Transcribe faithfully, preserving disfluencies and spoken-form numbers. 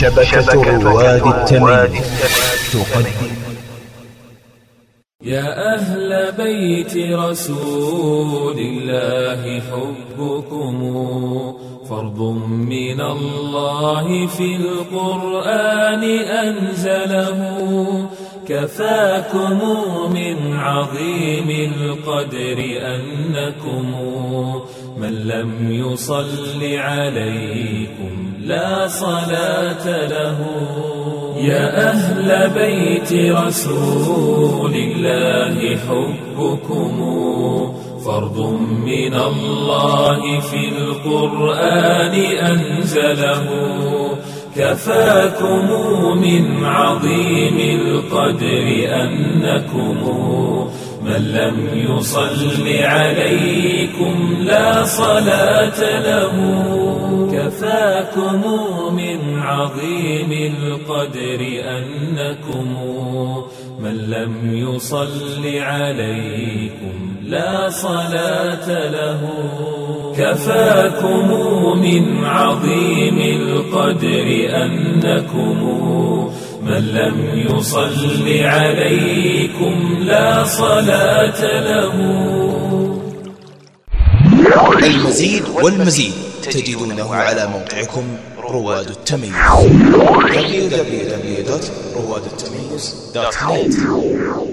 شبكة رواد التمييز تقدم. يا أهل بيت رسول الله حبكم فرض من الله في القرآن أنزله، كفاكم من عظيم القدر أنكم من لم يصل عليكم لا صلاة له. يا أهل بيت رسول الله حبكم فرض من الله في القرآن أنزله، كفاكم من عظيم القدر أنكم من لم يصل عليكم لا صلاة له. كفاكم من عظيم القدر أنكم من لم يصل عليكم لا صلاة له. كفاكم من عظيم القدر أنكم من لم يصل عليكم لا صلاة له. المزيد والمزيد تجدونه على موقعكم رواد التمييز دبليو دبليو دبليو دوت رواد التمييز دوت نت.